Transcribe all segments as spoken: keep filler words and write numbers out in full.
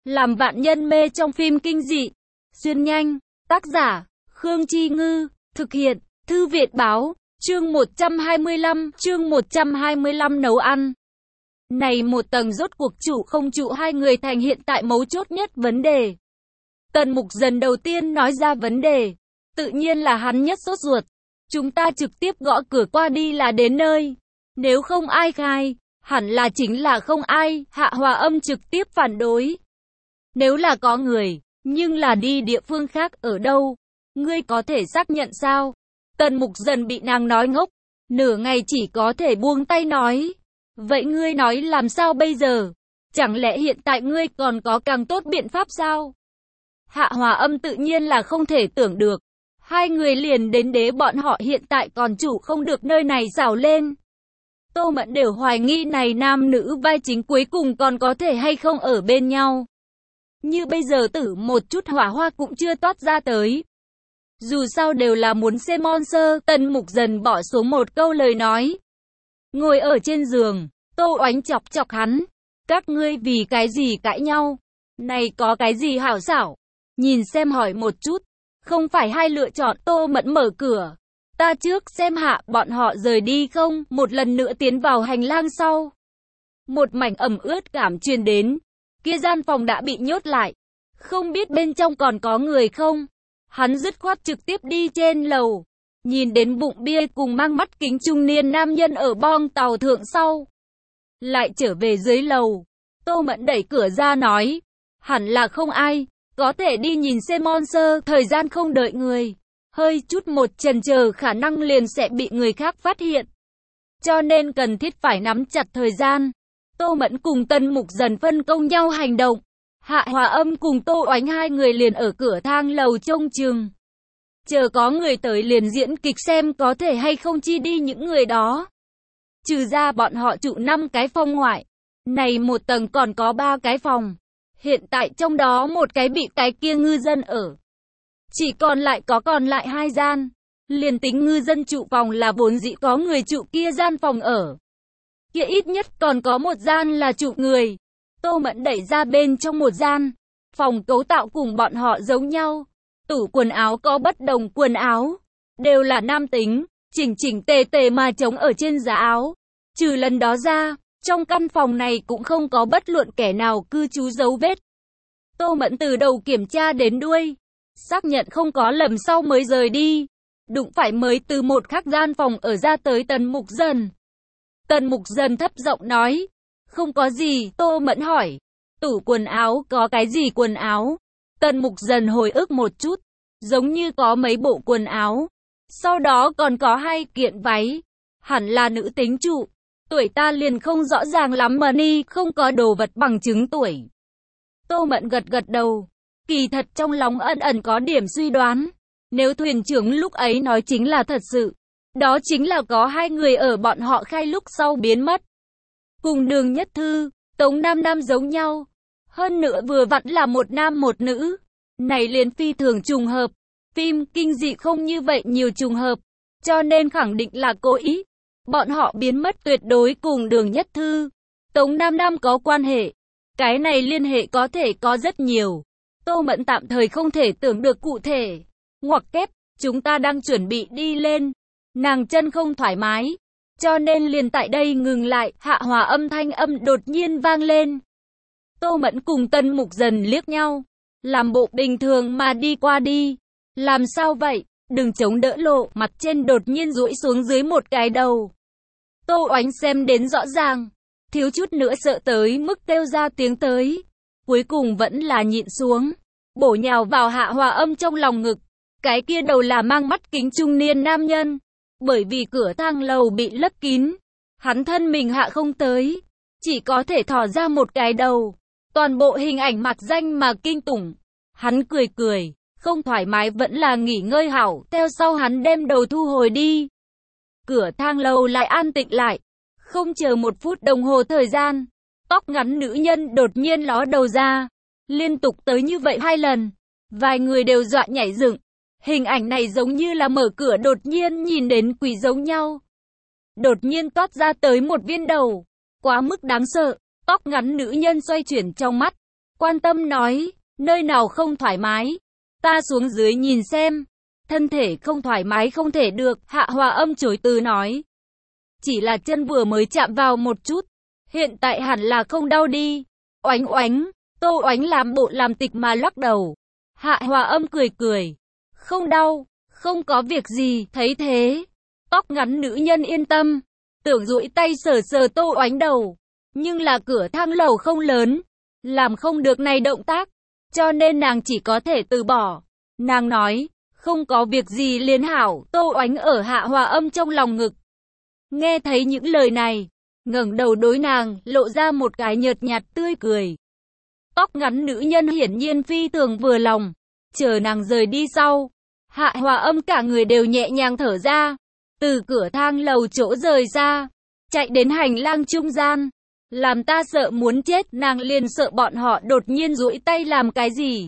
Làm vạn nhân mê trong phim kinh dị. Xuyên nhanh. Tác giả, Khương Chi Ngư. Thực hiện, Thư viện Báo. Chương một trăm hai mươi lăm. Chương một trăm hai mươi lăm nấu ăn. Này một tầng rốt cuộc trụ không trụ hai người thành hiện tại mấu chốt nhất vấn đề. Tần Mục Dần đầu tiên nói ra vấn đề. Tự nhiên là hắn nhất sốt ruột. Chúng ta trực tiếp gõ cửa qua đi là đến nơi. Nếu không ai khai, hẳn là chính là không ai. Hạ Hòa Âm trực tiếp phản đối. Nếu là có người, nhưng là đi địa phương khác ở đâu? Ngươi có thể xác nhận sao? Tần Mục Dần bị nàng nói ngốc. Nửa ngày chỉ có thể buông tay nói. Vậy ngươi nói làm sao bây giờ? Chẳng lẽ hiện tại ngươi còn có càng tốt biện pháp sao? Hạ Hòa Âm tự nhiên là không thể tưởng được. Hai người liền đến đế bọn họ hiện tại còn chủ không được nơi này xảo lên. Tô Mẫn đều hoài nghi này nam nữ vai chính cuối cùng còn có thể hay không ở bên nhau. Như bây giờ tử một chút hỏa hoa cũng chưa toát ra tới. Dù sao đều là muốn xem monster. Tần Mục Dần bỏ xuống một câu lời nói. Ngồi ở trên giường, Tô Oánh chọc chọc hắn. Các ngươi vì cái gì cãi nhau? Này có cái gì hảo xảo? Nhìn xem hỏi một chút. Không phải hai lựa chọn. Tô Mẫn mở cửa. Ta trước xem hạ bọn họ rời đi không? Một lần nữa tiến vào hành lang sau. Một mảnh ẩm ướt cảm truyền đến. Kia gian phòng đã bị nhốt lại. Không biết bên trong còn có người không? Hắn dứt khoát trực tiếp đi trên lầu. Nhìn đến bụng bia cùng mang mắt kính trung niên nam nhân ở bong tàu thượng sau. Lại trở về dưới lầu. Tô Mẫn đẩy cửa ra nói. Hẳn là không ai. Có thể đi nhìn xem monster. Thời gian không đợi người. Hơi chút một chần chờ khả năng liền sẽ bị người khác phát hiện. Cho nên cần thiết phải nắm chặt thời gian. Tô Mẫn cùng Tần Mục Dần phân công nhau hành động. Hạ Hòa Âm cùng Tô Oánh hai người liền ở cửa thang lầu trông chừng. Chờ có người tới liền diễn kịch xem có thể hay không chi đi những người đó. Trừ ra bọn họ trụ năm cái phòng ngoại. Này một tầng còn có ba cái phòng. Hiện tại trong đó một cái bị cái kia ngư dân ở. Chỉ còn lại có còn lại hai gian. Liền tính ngư dân trụ phòng là vốn dĩ có người trụ kia gian phòng ở. Kia ít nhất còn có một gian là trụ người. Tô Mẫn đẩy ra bên trong một gian. Phòng cấu tạo cùng bọn họ giống nhau. Tủ quần áo có bất đồng quần áo. Đều là nam tính. Chỉnh chỉnh tề tề mà trống ở trên giá áo. Trừ lần đó ra, trong căn phòng này cũng không có bất luận kẻ nào cư trú dấu vết. Tô Mẫn từ đầu kiểm tra đến đuôi. Xác nhận không có lầm sau mới rời đi. Đụng phải mới từ một khác gian phòng ở ra tới Tần Mục Dần. Tần Mục Dần thấp giọng nói. Không có gì. Tô Mẫn hỏi. Tủ quần áo có cái gì quần áo? Tần Mục Dần hồi ức một chút. Giống như có mấy bộ quần áo. Sau đó còn có hai kiện váy. Hẳn là nữ tính trụ. Tuổi ta liền không rõ ràng lắm mà ni không có đồ vật bằng chứng tuổi. Tô Mẫn gật gật đầu. Kỳ thật trong lòng ẩn ẩn có điểm suy đoán. Nếu thuyền trưởng lúc ấy nói chính là thật sự. Đó chính là có hai người ở bọn họ khai lúc sau biến mất. Cùng Đường Nhất Thư, Tống Nam Nam giống nhau. Hơn nữa vừa vặn là một nam một nữ. Này liền phi thường trùng hợp. Phim kinh dị không như vậy nhiều trùng hợp. Cho nên khẳng định là cố ý. Bọn họ biến mất tuyệt đối cùng Đường Nhất Thư, Tống Nam Nam có quan hệ. Cái này liên hệ có thể có rất nhiều. Tô Mẫn tạm thời không thể tưởng được cụ thể. Ngoặc kép, chúng ta đang chuẩn bị đi lên. Nàng chân không thoải mái. Cho nên liền tại đây ngừng lại. Hạ Hòa Âm thanh âm đột nhiên vang lên. Tô Mẫn cùng Tần Mục Dần liếc nhau. Làm bộ bình thường mà đi qua đi. Làm sao vậy? Đừng chống đỡ lộ. Mặt trên đột nhiên duỗi xuống dưới một cái đầu. Tô Oánh xem đến rõ ràng. Thiếu chút nữa sợ tới mức kêu ra tiếng tới. Cuối cùng vẫn là nhịn xuống. Bổ nhào vào Hạ Hòa Âm trong lòng ngực. Cái kia đầu là mang mắt kính trung niên nam nhân. Bởi vì cửa thang lầu bị lấp kín. Hắn thân mình hạ không tới. Chỉ có thể thò ra một cái đầu. Toàn bộ hình ảnh mặc danh mà kinh tủng. Hắn cười cười. Không thoải mái vẫn là nghỉ ngơi hảo. Theo sau hắn đem đầu thu hồi đi. Cửa thang lầu lại an tĩnh lại. Không chờ một phút đồng hồ thời gian. Tóc ngắn nữ nhân đột nhiên ló đầu ra. Liên tục tới như vậy hai lần. Vài người đều dọa nhảy dựng. Hình ảnh này giống như là mở cửa đột nhiên nhìn đến quỷ giống nhau. Đột nhiên toát ra tới một viên đầu. Quá mức đáng sợ. Tóc ngắn nữ nhân xoay chuyển trong mắt. quan tâm nói, nơi nào không thoải mái? Ta xuống dưới nhìn xem. Thân thể không thoải mái không thể được, Hạ Hòa Âm chối từ nói. Chỉ là chân vừa mới chạm vào một chút, hiện tại hẳn là không đau đi. Oánh oánh, Tô Oánh làm bộ làm tịch mà lắc đầu. Hạ Hòa Âm cười cười. Không đau, không có việc gì, thấy thế. Tóc ngắn nữ nhân yên tâm, tưởng duỗi tay sờ sờ Tô Oánh đầu. Nhưng là cửa thang lầu không lớn, làm không được này động tác, cho nên nàng chỉ có thể từ bỏ. Nàng nói, không có việc gì liền hảo. Tô Oánh ở Hạ Hòa Âm trong lòng ngực. Nghe thấy những lời này, ngẩng đầu đối nàng, lộ ra một cái nhợt nhạt tươi cười. Tóc ngắn nữ nhân hiển nhiên phi thường vừa lòng. Chờ nàng rời đi sau, Hạ Hòa Âm cả người đều nhẹ nhàng thở ra. Từ cửa thang lầu chỗ rời ra, chạy đến hành lang trung gian. Làm ta sợ muốn chết, nàng liền sợ bọn họ đột nhiên duỗi tay làm cái gì.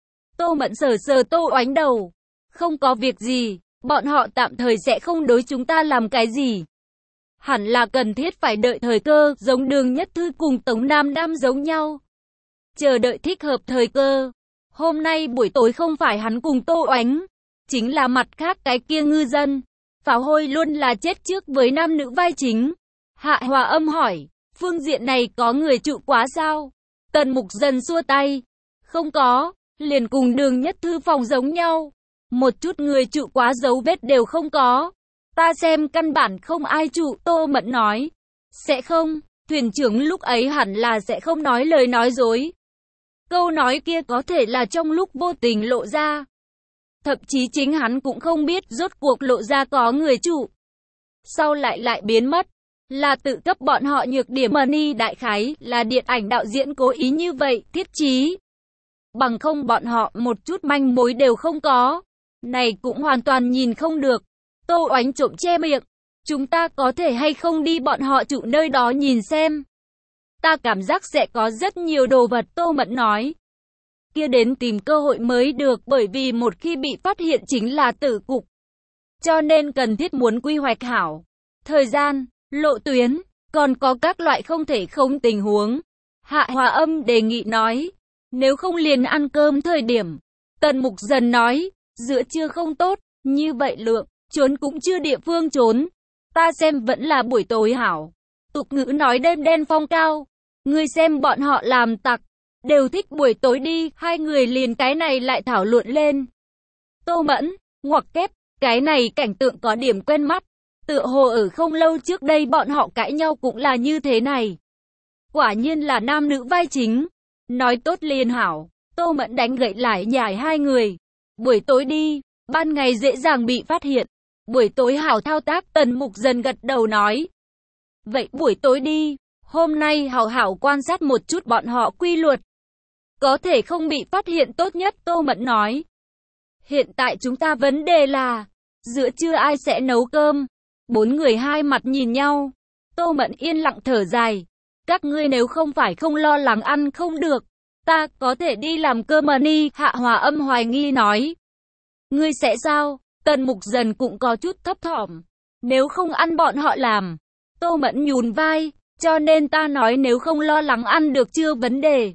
Tô Mẫn sờ sờ Tô Oánh đầu. Không có việc gì, bọn họ tạm thời sẽ không đối chúng ta làm cái gì. Hẳn là cần thiết phải đợi thời cơ, giống Đường Nhất Thư cùng Tống Nam Nam giống nhau. Chờ đợi thích hợp thời cơ. Hôm nay buổi tối không phải hắn cùng Tô Oánh, chính là mặt khác cái kia ngư dân. Pháo hôi luôn là chết trước với nam nữ vai chính. Hạ Hòa Âm hỏi, phương diện này có người trụ quá sao? Tần Mục Dần xua tay. Không có, liền cùng Đường Nhất Thư phòng giống nhau. Một chút người trụ quá dấu vết đều không có. Ta xem căn bản không ai trụ, Tô Mẫn nói. Sẽ không, thuyền trưởng lúc ấy hẳn là sẽ không nói lời nói dối. Câu nói kia có thể là trong lúc vô tình lộ ra. Thậm chí chính hắn cũng không biết rốt cuộc lộ ra có người trụ. Sau lại lại biến mất. Là tự cấp bọn họ nhược điểm. Money đại khái là điện ảnh đạo diễn cố ý như vậy, thiết chí. Bằng không bọn họ một chút manh mối đều không có. Này cũng hoàn toàn nhìn không được. Tô Oánh trộm che miệng. Chúng ta có thể hay không đi bọn họ trụ nơi đó nhìn xem. Ta cảm giác sẽ có rất nhiều đồ vật, Tô Mẫn nói. Kia đến tìm cơ hội mới được, bởi vì một khi bị phát hiện chính là tử cục. Cho nên cần thiết muốn quy hoạch hảo. Thời gian, lộ tuyến, còn có các loại không thể không tình huống. Hạ Hòa Âm đề nghị nói. Nếu không liền ăn cơm thời điểm. Tần Mục Dần nói. Giữa trưa không tốt, như vậy lượng, trốn cũng chưa địa phương trốn. Ta xem vẫn là buổi tối hảo. Tục ngữ nói đêm đen phong cao. Ngươi xem bọn họ làm tặc, đều thích buổi tối đi. Hai người liền cái này lại thảo luận lên. Tô Mẫn, ngoặc kép, cái này cảnh tượng có điểm quen mắt. Tựa hồ ở không lâu trước đây bọn họ cãi nhau cũng là như thế này. Quả nhiên là nam nữ vai chính. Nói tốt liền hảo. Tô Mẫn đánh gậy lại nhảy hai người. Buổi tối đi, ban ngày dễ dàng bị phát hiện. Buổi tối hảo thao tác, Tần Mục Dần gật đầu nói. Vậy buổi tối đi, hôm nay hảo hảo quan sát một chút bọn họ quy luật. Có thể không bị phát hiện tốt nhất, Tô Mẫn nói. Hiện tại chúng ta vấn đề là, giữa trưa ai sẽ nấu cơm? Bốn người hai mặt nhìn nhau. Tô Mẫn yên lặng thở dài. Các ngươi nếu không phải không lo lắng ăn không được, ta có thể đi làm cơm. Money, Hạ Hòa Âm hoài nghi nói. Ngươi sẽ sao? Tần Mục Dần cũng có chút thấp thỏm. Nếu không ăn bọn họ làm. Tô Mẫn nhún vai. Cho nên ta nói nếu không lo lắng ăn được chưa vấn đề.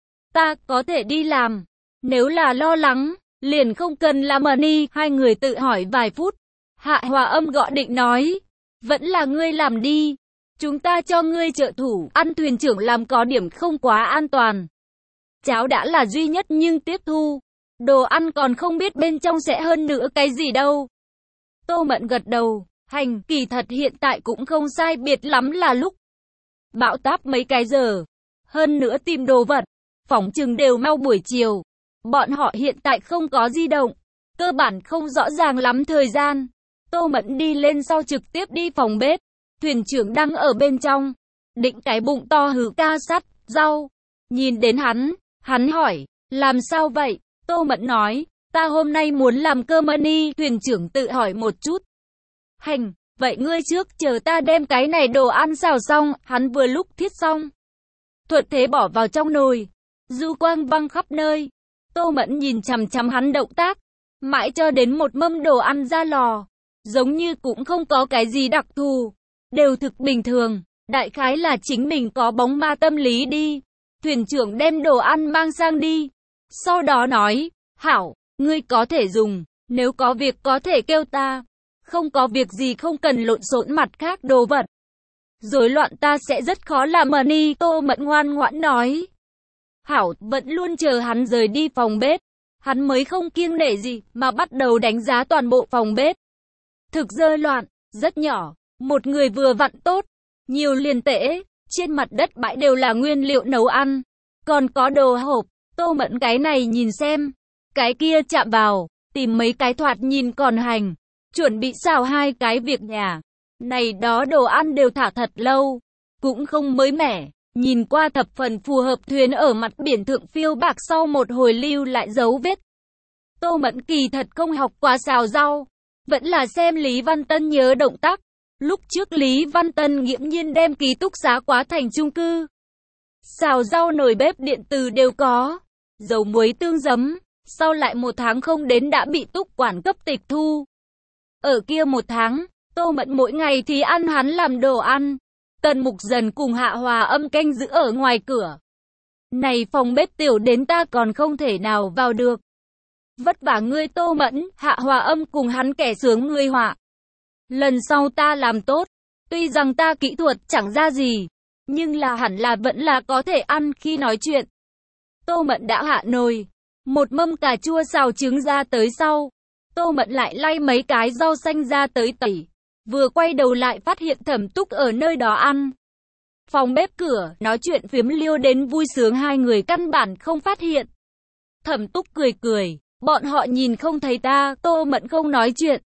Ta có thể đi làm. Nếu là lo lắng, liền không cần làm. Money. Hai người tự hỏi vài phút. Hạ Hòa Âm gõ định nói. Vẫn là ngươi làm đi. Chúng ta cho ngươi trợ thủ. Ăn thuyền trưởng làm có điểm không quá an toàn. Cháo đã là duy nhất nhưng tiếp thu. Đồ ăn còn không biết bên trong sẽ hơn nữa cái gì đâu. Tô Mẫn gật đầu. Hành, kỳ thật hiện tại cũng không sai biệt lắm là lúc. Bão táp mấy cái giờ. Hơn nữa tìm đồ vật. Phỏng chừng đều mau buổi chiều. Bọn họ hiện tại không có di động. Cơ bản không rõ ràng lắm thời gian. Tô Mẫn đi lên sau trực tiếp đi phòng bếp. Thuyền trưởng đang ở bên trong. Định cái bụng to hứ ca sắt, rau. Nhìn đến hắn, hắn hỏi, làm sao vậy? Tô Mẫn nói, ta hôm nay muốn làm cơm. Money. Thuyền trưởng tự hỏi một chút. Hành, vậy ngươi trước chờ ta đem cái này đồ ăn xào xong. Hắn vừa lúc thiết xong. Thuận thế bỏ vào trong nồi. Du quang văng khắp nơi. Tô Mẫn nhìn chằm chằm hắn động tác. Mãi cho đến một mâm đồ ăn ra lò. Giống như cũng không có cái gì đặc thù. Đều thực bình thường. Đại khái là chính mình có bóng ma tâm lý đi. Thuyền trưởng đem đồ ăn mang sang đi. Sau đó nói, hảo, ngươi có thể dùng, nếu có việc có thể kêu ta. Không có việc gì không cần lộn xộn mặt khác đồ vật. Rối loạn ta sẽ rất khó làm money, Tô Mẫn ngoan ngoãn nói. Hảo vẫn luôn chờ hắn rời đi phòng bếp. Hắn mới không kiêng nể gì mà bắt đầu đánh giá toàn bộ phòng bếp. Thực rơi loạn, rất nhỏ, một người vừa vặn tốt, nhiều liền tễ, trên mặt đất bãi đều là nguyên liệu nấu ăn, còn có đồ hộp. Tô Mẫn cái này nhìn xem, cái kia chạm vào, tìm mấy cái thoạt nhìn còn hành, chuẩn bị xào hai cái việc nhà. Này đó đồ ăn đều thả thật lâu, cũng không mới mẻ, nhìn qua thập phần phù hợp. Thuyền ở mặt biển thượng phiêu bạc sau một hồi lưu lại dấu vết. Tô Mẫn kỳ thật không học qua xào rau, vẫn là xem Lý Văn Tân nhớ động tác. Lúc trước Lý Văn Tân nghiễm nhiên đem ký túc xá quá thành chung cư. Xào rau nồi bếp điện từ đều có, dầu muối tương giấm, sau lại một tháng không đến đã bị túc quản cấp tịch thu. Ở kia một tháng, Tô Mẫn mỗi ngày thì ăn hắn làm đồ ăn. Tần Mục Dần cùng Hạ Hòa Âm canh giữ ở ngoài cửa. Này phòng bếp tiểu đến ta còn không thể nào vào được. Vất vả ngươi Tô Mẫn, Hạ Hòa Âm cùng hắn kẻ sướng ngươi họa. Lần sau ta làm tốt, tuy rằng ta kỹ thuật chẳng ra gì, nhưng là hẳn là vẫn là có thể ăn. Khi nói chuyện, Tô Mẫn đã hạ nồi, một mâm cà chua xào trứng ra tới sau. Tô Mẫn lại lay mấy cái rau xanh ra tới tẩy. Vừa quay đầu lại phát hiện Thẩm Túc ở nơi đó ăn. Phòng bếp cửa, nói chuyện phiếm liêu đến vui sướng, hai người căn bản không phát hiện. Thẩm Túc cười cười, bọn họ nhìn không thấy ta. Tô Mẫn không nói chuyện,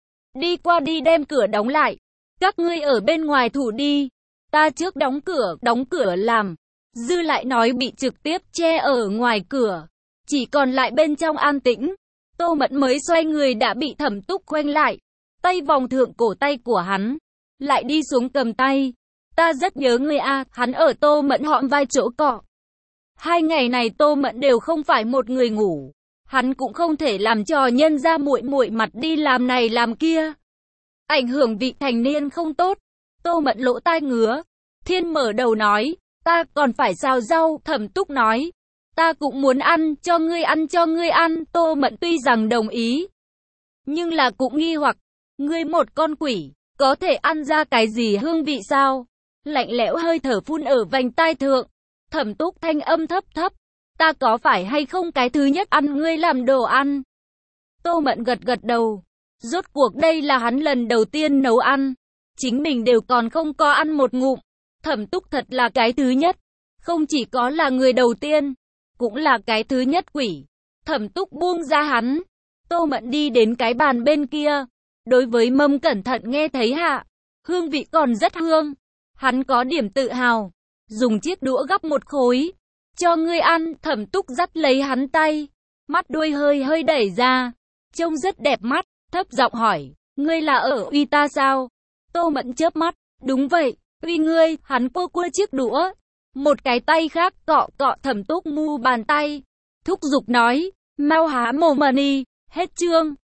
đi qua đi đem cửa đóng lại. Các ngươi ở bên ngoài thủ đi, ta trước đóng cửa. Đóng cửa làm, dư lại nói bị trực tiếp che ở ngoài cửa, chỉ còn lại bên trong an tĩnh. Tô Mẫn mới xoay người đã bị Thẩm Túc khoanh lại, tay vòng thượng cổ tay của hắn, lại đi xuống cầm tay. Ta rất nhớ ngươi a. Hắn ở Tô Mẫn hõm vai chỗ cọ. Hai ngày này Tô Mẫn đều không phải một người ngủ, hắn cũng không thể làm trò nhân ra muội muội mặt đi làm này làm kia, ảnh hưởng vị thành niên không tốt. Tô Mẫn lỗ tai ngứa, Thiên mở đầu nói, ta còn phải xào rau. Thẩm Túc nói, ta cũng muốn ăn, cho ngươi ăn cho ngươi ăn. Tô Mẫn tuy rằng đồng ý, nhưng là cũng nghi hoặc, ngươi một con quỷ, có thể ăn ra cái gì hương vị sao? Lạnh lẽo hơi thở phun ở vành tai thượng. Thẩm Túc thanh âm thấp thấp, ta có phải hay không cái thứ nhất ăn ngươi làm đồ ăn? Tô Mẫn gật gật đầu, rốt cuộc đây là hắn lần đầu tiên nấu ăn, chính mình đều còn không có ăn một ngụm. Thẩm Túc thật là cái thứ nhất, không chỉ có là người đầu tiên, cũng là cái thứ nhất quỷ. Thẩm Túc buông ra hắn, Tô Mẫn đi đến cái bàn bên kia, đối với mâm cẩn thận nghe thấy hạ, hương vị còn rất hương. Hắn có điểm tự hào, dùng chiếc đũa gắp một khối, cho ngươi ăn. Thẩm Túc dắt lấy hắn tay, mắt đuôi hơi hơi đẩy ra, trông rất đẹp mắt, thấp giọng hỏi, ngươi là ở uy ta sao? Tô Mẫn chớp mắt, đúng vậy, uy ngươi. Hắn cua cua chiếc đũa, một cái tay khác cọ cọ Thẩm Túc mu bàn tay, thúc giục nói, mau há mồm đi. Hết chương.